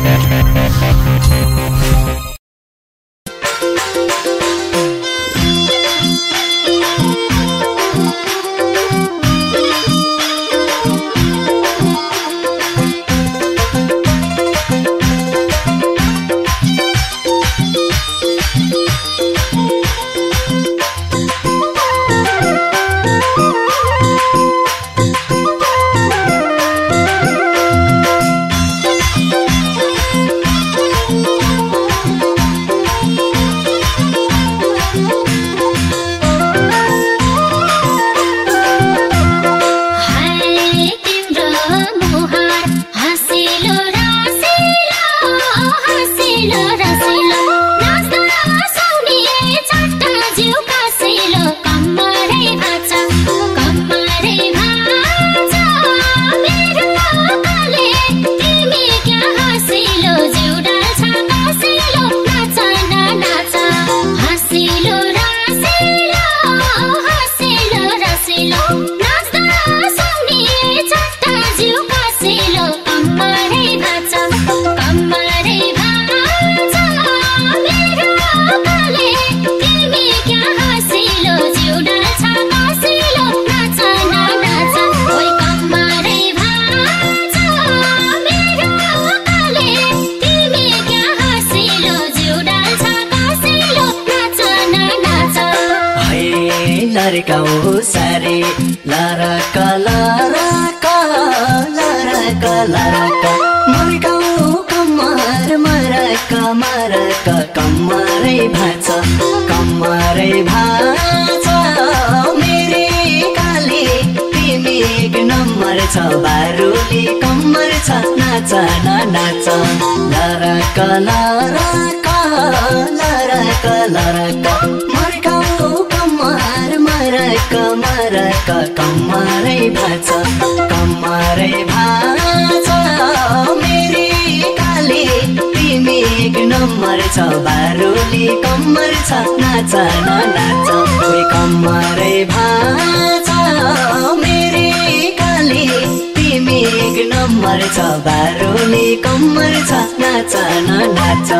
लरकाऊ सारे लरका लरका लरका लरका मरकाऊ कम्मर मरका मरका कम्मरै भाछ कम्मरै भाछ मेरे काले तिमी एक नम्बर छ बारुली कम्मर छ नाच न नाच लरका लरका लरका लरका मरकाऊ कम्मर मरका मरका कम्मरै भाछ कम्मरै भाछ मेरे काले तिमी एक नम्बर छ बारुली कम्मर छ नाच न नाच ओइ कम्मरै भाछ मेरे काले तिमी एक नम्बर छ बारुली कम्मर छ नाच न नाच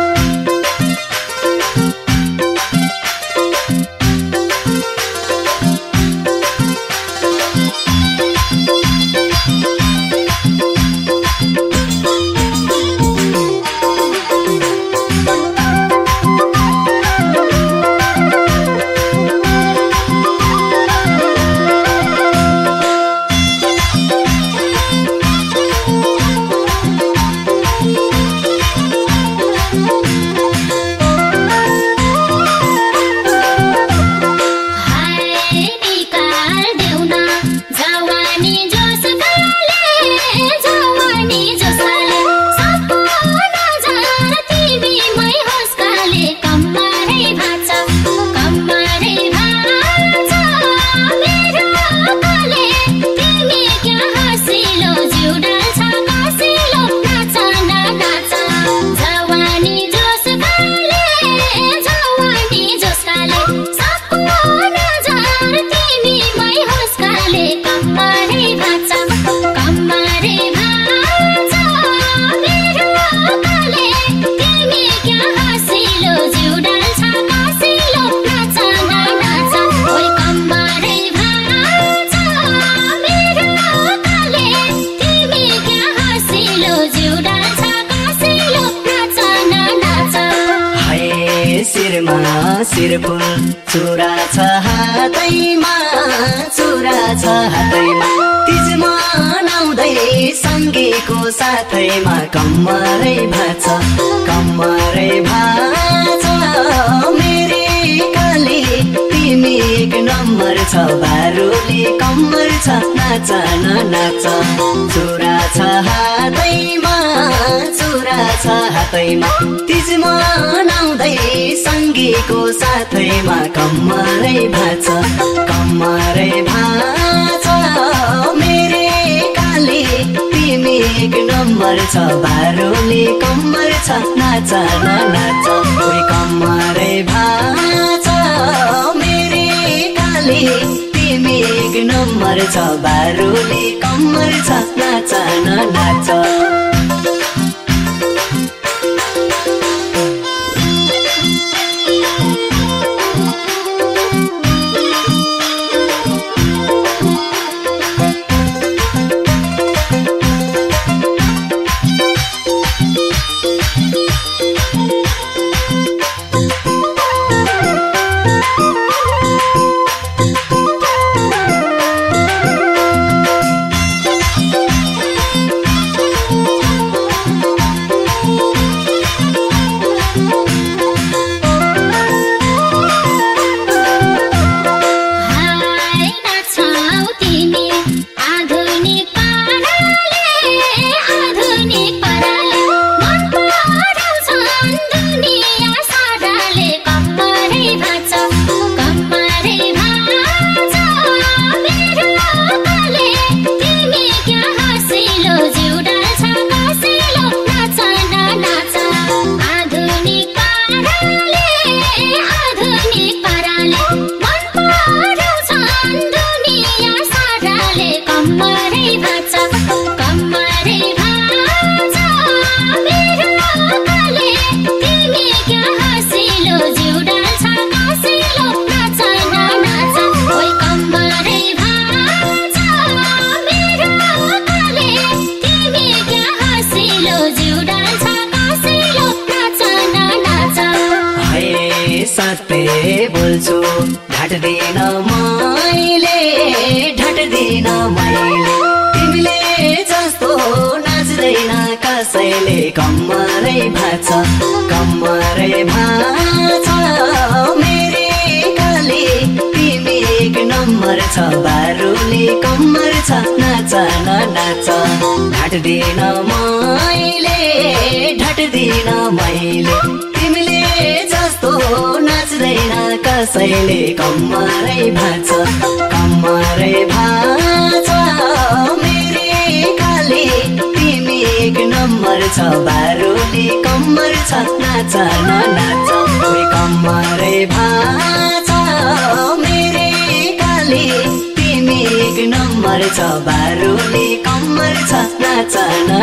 सिरफुल चुरा छ हातैमा चुरा छ हातैमा तिज मनाउँदै सँगैको साथैमा कम्मरै भाछ कम्मरै भाछ मेरे काले तिमी एक नम्बर छ बारुली कम्मर छ नाच न नाच चुरा छ हातैमा चुरा छ हातैमा तिज मनाउँदै सँगैको साथैमा कम्मरै भाछ कम्मरै भाछ मेरे काले तिमी एक नम्बर छ बारुली कम्मर छ नाच न नाच ओइ कम्मरै भाछ मेरे काले तिमी एक नम्बर छ बारुली कम्मर छ नाच न नाच सत्य बोल्छु ढाट्दिन मैले तिमीले जस्तो नाच्दैन कसैले कम्मरै भाँच मेरे काली तिमी एक नम्बर छ बारुली कम्मर छ नाच ढाट्दिन मैले तिमीले जस्तो नाच्दैन कसैले कम्मरै भाँच मेरे काली तिमी एक नम्बर छ बारुली कम्मर छ नाच ओइ कम्मरै भाँच मेरे काली तिमी एक नम्बर छ बारुली कम्मर छ नाच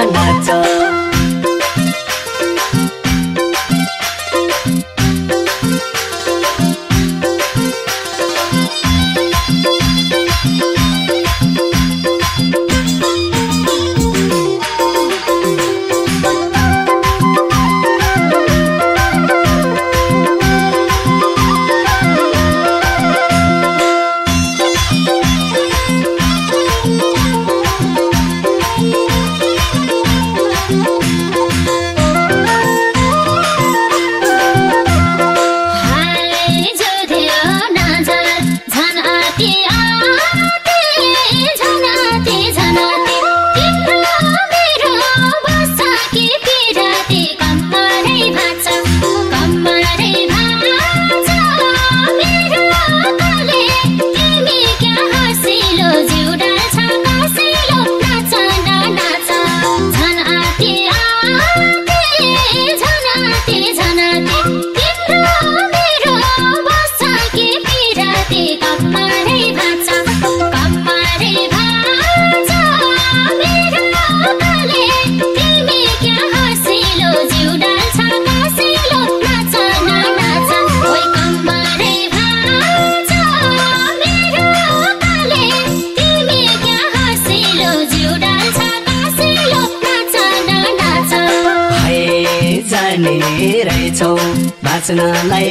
रहेछौ भाँच्नलाई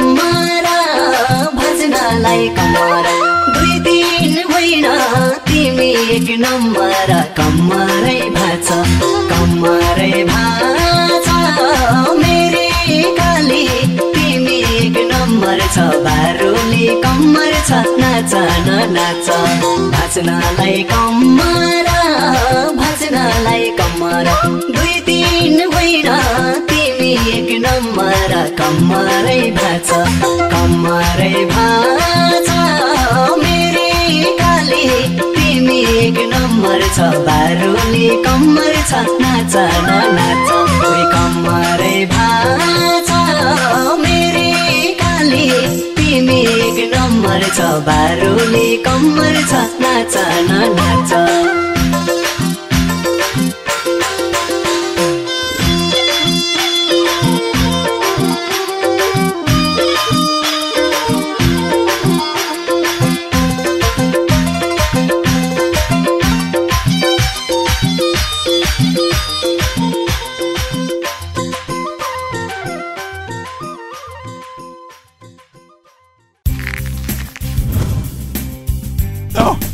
कम्मरा 2 दिन होइन तिमी एक नम्बर कम्मरै भाँच मेरे काली तिमी एक नम्बर छ बारुली कम्मर छ नाच भाँच्नलाई कम्मरा 2 दिन होइन तिमी एक नम्बर कम्मरै भाँच मेरे काली तिमी एक नम्बर छ बारुली कम्मर छ नाच ओइ कम्मरै भाँच मेरे काली तिमी एक नम्बर छ बारुली कम्मर छ नाच Oh!